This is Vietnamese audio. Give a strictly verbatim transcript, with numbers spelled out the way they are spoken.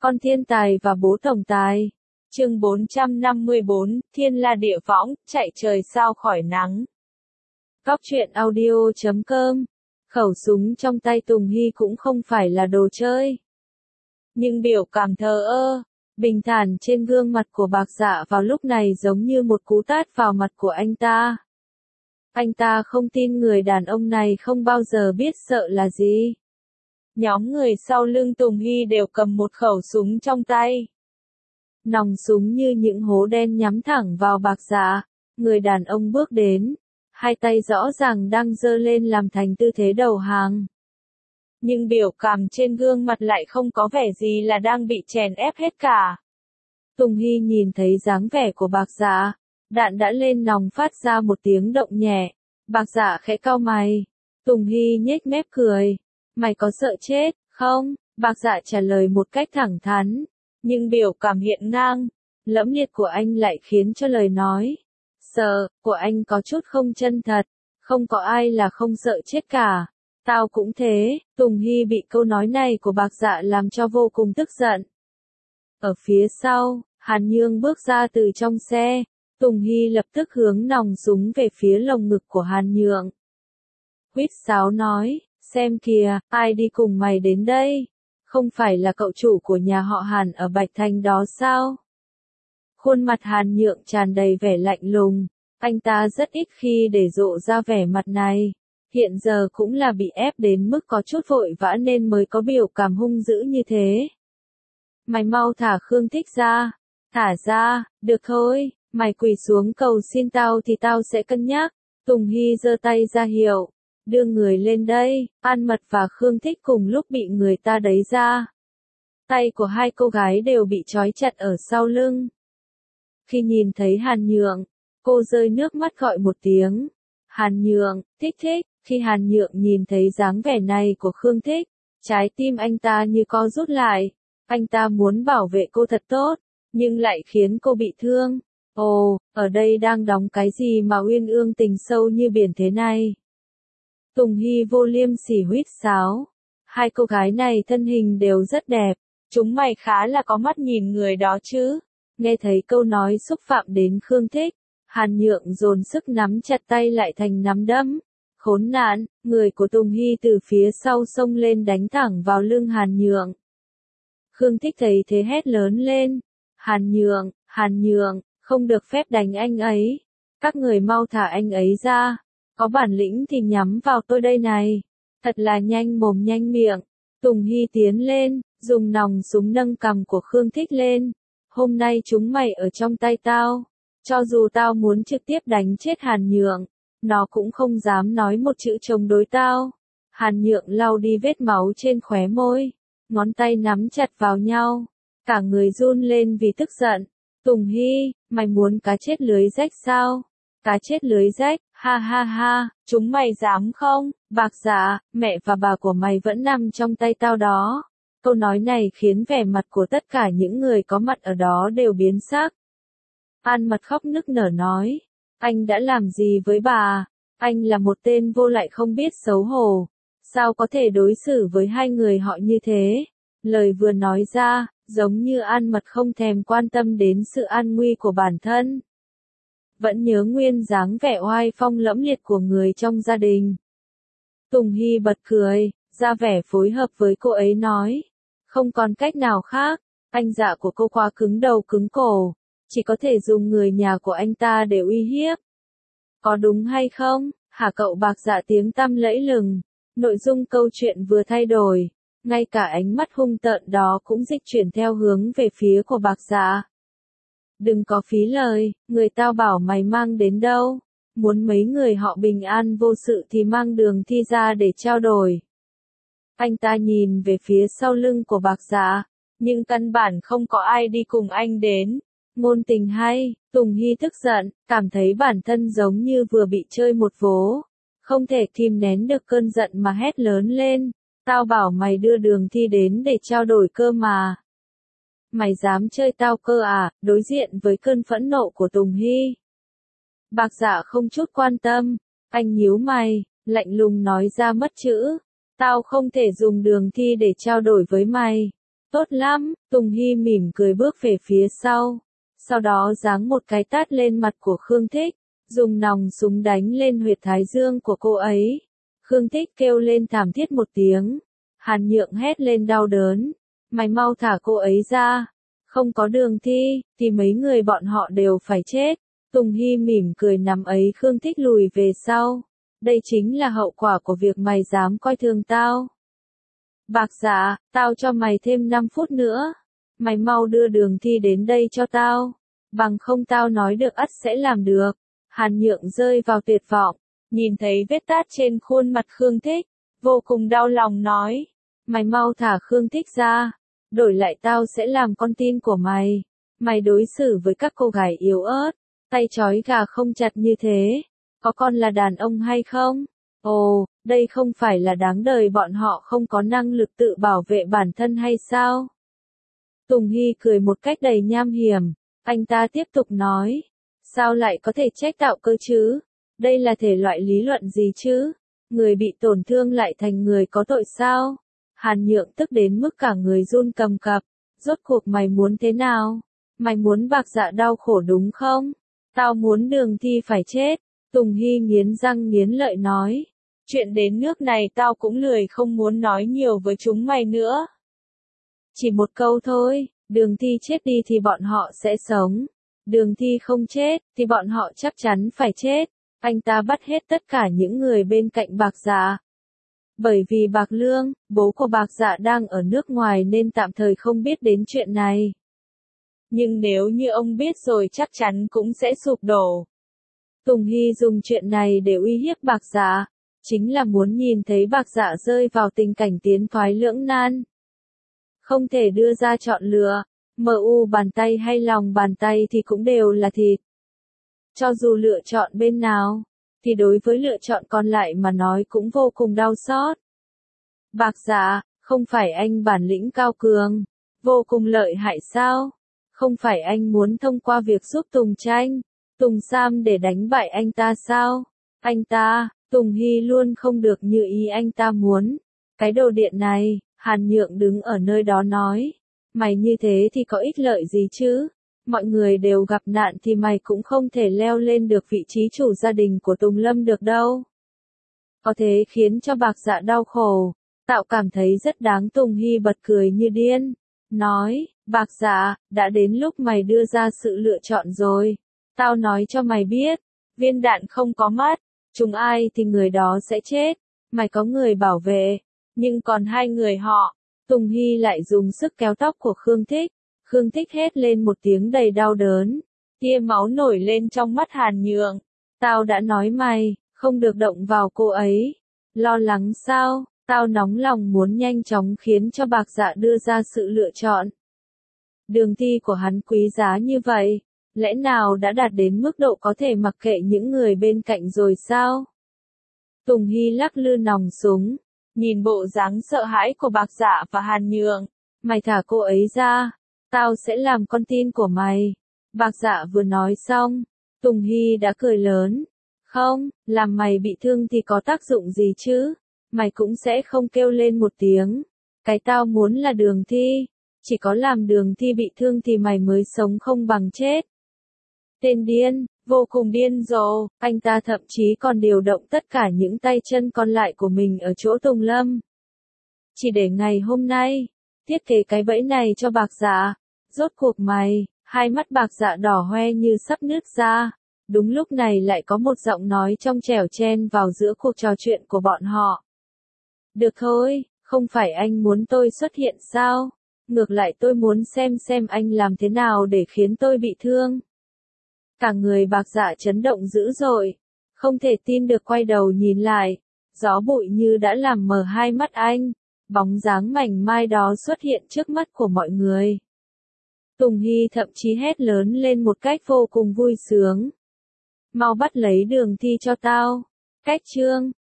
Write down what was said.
Con thiên tài và bố tổng tài. Chương bốn trăm năm mươi bốn, Thiên La Địa Võng, chạy trời sao khỏi nắng. Góc truyện audio chấm com. Khẩu súng trong tay Tùng Hy cũng không phải là đồ chơi. Nhưng biểu cảm thờ ơ, bình thản trên gương mặt của Bạc Dạ vào lúc này giống như một cú tát vào mặt của anh ta. Anh ta không tin người đàn ông này không bao giờ biết sợ là gì. Nhóm người sau lưng Tùng Hy đều cầm một khẩu súng trong tay. Nòng súng như những hố đen nhắm thẳng vào Bạc Dạ. Người đàn ông bước đến, hai tay rõ ràng đang giơ lên làm thành tư thế đầu hàng. Nhưng biểu cảm trên gương mặt lại không có vẻ gì là đang bị chèn ép hết cả. Tùng Hy nhìn thấy dáng vẻ của Bạc Dạ, đạn đã lên nòng phát ra một tiếng động nhẹ. Bạc Dạ khẽ cau mày. Tùng Hy nhếch mép cười. Mày có sợ chết, không? Bạc Dạ trả lời một cách thẳng thắn. Nhưng biểu cảm hiện ngang, lẫm liệt của anh lại khiến cho lời nói sợ của anh có chút không chân thật. Không có ai là không sợ chết cả. Tao cũng thế. Tùng Hy bị câu nói này của Bạc Dạ làm cho vô cùng tức giận. Ở phía sau, Hàn Nhương bước ra từ trong xe. Tùng Hy lập tức hướng nòng súng về phía lồng ngực của Hàn Nhượng. Huýt sáo nói, xem kìa, ai đi cùng mày đến đây? Không phải là cậu chủ của nhà họ Hàn ở Bạch Thành đó sao? Khuôn mặt Hàn Nhượng tràn đầy vẻ lạnh lùng. Anh ta rất ít khi để lộ ra vẻ mặt này. Hiện giờ cũng là bị ép đến mức có chút vội vã nên mới có biểu cảm hung dữ như thế. Mày mau thả Khương Thích ra. Thả ra, được thôi, mày quỳ xuống cầu xin tao thì tao sẽ cân nhắc. Tùng Hy giơ tay ra hiệu. Đưa người lên đây. An Mật và Khương Thích cùng lúc bị người ta đẩy ra. Tay của hai cô gái đều bị trói chặt ở sau lưng. Khi nhìn thấy Hàn Nhượng, cô rơi nước mắt gọi một tiếng. Hàn Nhượng, Thích Thích. Khi Hàn Nhượng nhìn thấy dáng vẻ này của Khương Thích, trái tim anh ta như co rút lại. Anh ta muốn bảo vệ cô thật tốt, nhưng lại khiến cô bị thương. Ồ, ở đây đang đóng cái gì mà uyên ương tình sâu như biển thế này? Tùng Hy vô liêm sỉ huýt sáo. Hai cô gái này thân hình đều rất đẹp. Chúng mày khá là có mắt nhìn người đó chứ. Nghe thấy câu nói xúc phạm đến Khương Thích, Hàn Nhượng dồn sức nắm chặt tay lại thành nắm đấm. Khốn nạn, người của Tùng Hy từ phía sau xông lên đánh thẳng vào lưng Hàn Nhượng. Khương Thích thấy thế hét lớn lên. Hàn Nhượng, Hàn Nhượng, không được phép đánh anh ấy. Các người mau thả anh ấy ra. Có bản lĩnh thì nhắm vào tôi đây này. Thật là nhanh mồm nhanh miệng. Tùng Hy tiến lên, dùng nòng súng nâng cằm của Khương Thích lên. Hôm nay chúng mày ở trong tay tao. Cho dù tao muốn trực tiếp đánh chết Hàn Nhượng, nó cũng không dám nói một chữ chống đối tao. Hàn Nhượng lau đi vết máu trên khóe môi. Ngón tay nắm chặt vào nhau. Cả người run lên vì tức giận. Tùng Hy, mày muốn cá chết lưới rách sao? Cá chết lưới rách, ha ha ha, chúng mày dám không? Bạc Dạ, mẹ và bà của mày vẫn nằm trong tay tao đó. Câu nói này khiến vẻ mặt của tất cả những người có mặt ở đó đều biến sắc. An Mật khóc nức nở nói, anh đã làm gì với bà? Anh là một tên vô lại không biết xấu hổ. Sao có thể đối xử với hai người họ như thế? Lời vừa nói ra, giống như An Mật không thèm quan tâm đến sự an nguy của bản thân. Vẫn nhớ nguyên dáng vẻ oai phong lẫm liệt của người trong gia đình. Tùng Hy bật cười, ra vẻ phối hợp với cô ấy nói. Không còn cách nào khác, anh Dạ của cô quá cứng đầu cứng cổ. Chỉ có thể dùng người nhà của anh ta để uy hiếp. Có đúng hay không? Hả cậu Bạc Dạ tiếng tăm lẫy lừng. Nội dung câu chuyện vừa thay đổi. Ngay cả ánh mắt hung tợn đó cũng dịch chuyển theo hướng về phía của Bạc Dạ. Đừng có phí lời, người tao bảo mày mang đến đâu. Muốn mấy người họ bình an vô sự thì mang Đường Thi ra để trao đổi. Anh ta nhìn về phía sau lưng của Bạc Dạ, nhưng căn bản không có ai đi cùng anh đến. Ngôn tình hay, Tùng Hy tức giận, cảm thấy bản thân giống như vừa bị chơi một vố. Không thể kìm nén được cơn giận mà hét lớn lên. Tao bảo mày đưa Đường Thi đến để trao đổi cơ mà. Mày dám chơi tao cơ à? Đối diện với cơn phẫn nộ của Tùng Hy, Bạc Dạ không chút quan tâm. Anh nhíu mày, lạnh lùng nói ra mất chữ. Tao không thể dùng Đường Thi để trao đổi với mày. Tốt lắm, Tùng Hy mỉm cười bước về phía sau. Sau đó giáng một cái tát lên mặt của Khương Thích, dùng nòng súng đánh lên huyệt thái dương của cô ấy. Khương Thích kêu lên thảm thiết một tiếng. Hàn Nhượng hét lên đau đớn. Mày mau thả cô ấy ra. Không có Đường Thi, thì mấy người bọn họ đều phải chết. Tùng Hy mỉm cười nắm ấy Khương Thích lùi về sau. Đây chính là hậu quả của việc mày dám coi thường tao. Bạc Dạ, tao cho mày thêm năm phút nữa. Mày mau đưa Đường Thi đến đây cho tao. Bằng không tao nói được ắt sẽ làm được. Hàn Nhượng rơi vào tuyệt vọng. Nhìn thấy vết tát trên khuôn mặt Khương Thích. Vô cùng đau lòng nói. Mày mau thả Khương Thích ra. Đổi lại tao sẽ làm con tin của mày. Mày đối xử với các cô gái yếu ớt. Tay trói gà không chặt như thế. Có con là đàn ông hay không? Ồ, đây không phải là đáng đời bọn họ không có năng lực tự bảo vệ bản thân hay sao? Tùng Hy cười một cách đầy nham hiểm. Anh ta tiếp tục nói. Sao lại có thể trách tạo cơ chứ? Đây là thể loại lý luận gì chứ? Người bị tổn thương lại thành người có tội sao? Hàn Nhượng tức đến mức cả người run cầm cập. Rốt cuộc mày muốn thế nào? Mày muốn Bạc Dạ đau khổ đúng không? Tao muốn Đường Thi phải chết. Tùng Hy nghiến răng nghiến lợi nói. Chuyện đến nước này tao cũng lười không muốn nói nhiều với chúng mày nữa. Chỉ một câu thôi, Đường Thi chết đi thì bọn họ sẽ sống. Đường Thi không chết, thì bọn họ chắc chắn phải chết. Anh ta bắt hết tất cả những người bên cạnh Bạc Dạ. Bởi vì Bạc Lương, bố của Bạc Dạ đang ở nước ngoài nên tạm thời không biết đến chuyện này. Nhưng nếu như ông biết rồi chắc chắn cũng sẽ sụp đổ. Tùng Hy dùng chuyện này để uy hiếp Bạc Dạ, chính là muốn nhìn thấy Bạc Dạ rơi vào tình cảnh tiến thoái lưỡng nan. Không thể đưa ra chọn lựa, em u bàn tay hay lòng bàn tay thì cũng đều là thịt. Cho dù lựa chọn bên nào, thì đối với lựa chọn còn lại mà nói cũng vô cùng đau xót. Bạc Dạ, không phải anh bản lĩnh cao cường, vô cùng lợi hại sao? Không phải anh muốn thông qua việc giúp Tùng Tranh, Tùng Sam để đánh bại anh ta sao? Anh ta, Tùng Hy luôn không được như ý anh ta muốn. Cái đồ điện này, Hàn Nhượng đứng ở nơi đó nói. Mày như thế thì có ích lợi gì chứ? Mọi người đều gặp nạn thì mày cũng không thể leo lên được vị trí chủ gia đình của Tùng Lâm được đâu. Có thế khiến cho Bạc Dạ đau khổ. Tạo cảm thấy rất đáng. Tùng Hy bật cười như điên. Nói, Bạc Dạ, đã đến lúc mày đưa ra sự lựa chọn rồi. Tao nói cho mày biết, viên đạn không có mắt, trúng ai thì người đó sẽ chết. Mày có người bảo vệ, nhưng còn hai người họ. Tùng Hy lại dùng sức kéo tóc của Khương Thích. Khương Thích hét lên một tiếng đầy đau đớn. Tia máu nổi lên trong mắt Hàn Nhượng. Tao đã nói mày, không được động vào cô ấy. Lo lắng sao? Tao nóng lòng muốn nhanh chóng khiến cho Bạc Dạ đưa ra sự lựa chọn. Đường Thi của hắn quý giá như vậy, lẽ nào đã đạt đến mức độ có thể mặc kệ những người bên cạnh rồi sao? Tùng Hy lắc lư nòng súng, nhìn bộ dáng sợ hãi của Bạc Dạ và Hàn Nhượng. Mày thả cô ấy ra, tao sẽ làm con tin của mày. Bạc Dạ vừa nói xong, Tùng Hy đã cười lớn. Không, làm mày bị thương thì có tác dụng gì chứ? Mày cũng sẽ không kêu lên một tiếng. Cái tao muốn là Đường Thi. Chỉ có làm Đường Thi bị thương thì mày mới sống không bằng chết. Tên điên, vô cùng điên rồ, anh ta thậm chí còn điều động tất cả những tay chân còn lại của mình ở chỗ Tùng Lâm. Chỉ để ngày hôm nay, thiết kế cái bẫy này cho Bạc Dạ. Rốt cuộc mày, hai mắt Bạc Dạ đỏ hoe như sắp nứt ra. Đúng lúc này lại có một giọng nói trong trẻo chen vào giữa cuộc trò chuyện của bọn họ. Được thôi, không phải anh muốn tôi xuất hiện sao? Ngược lại tôi muốn xem xem anh làm thế nào để khiến tôi bị thương. Cả người Bạc Dạ chấn động dữ dội, không thể tin được quay đầu nhìn lại. Gió bụi như đã làm mờ hai mắt anh, bóng dáng mảnh mai đó xuất hiện trước mắt của mọi người. Tùng Hy thậm chí hét lớn lên một cách vô cùng vui sướng. Mau bắt lấy Đường Thi cho tao. Cách chương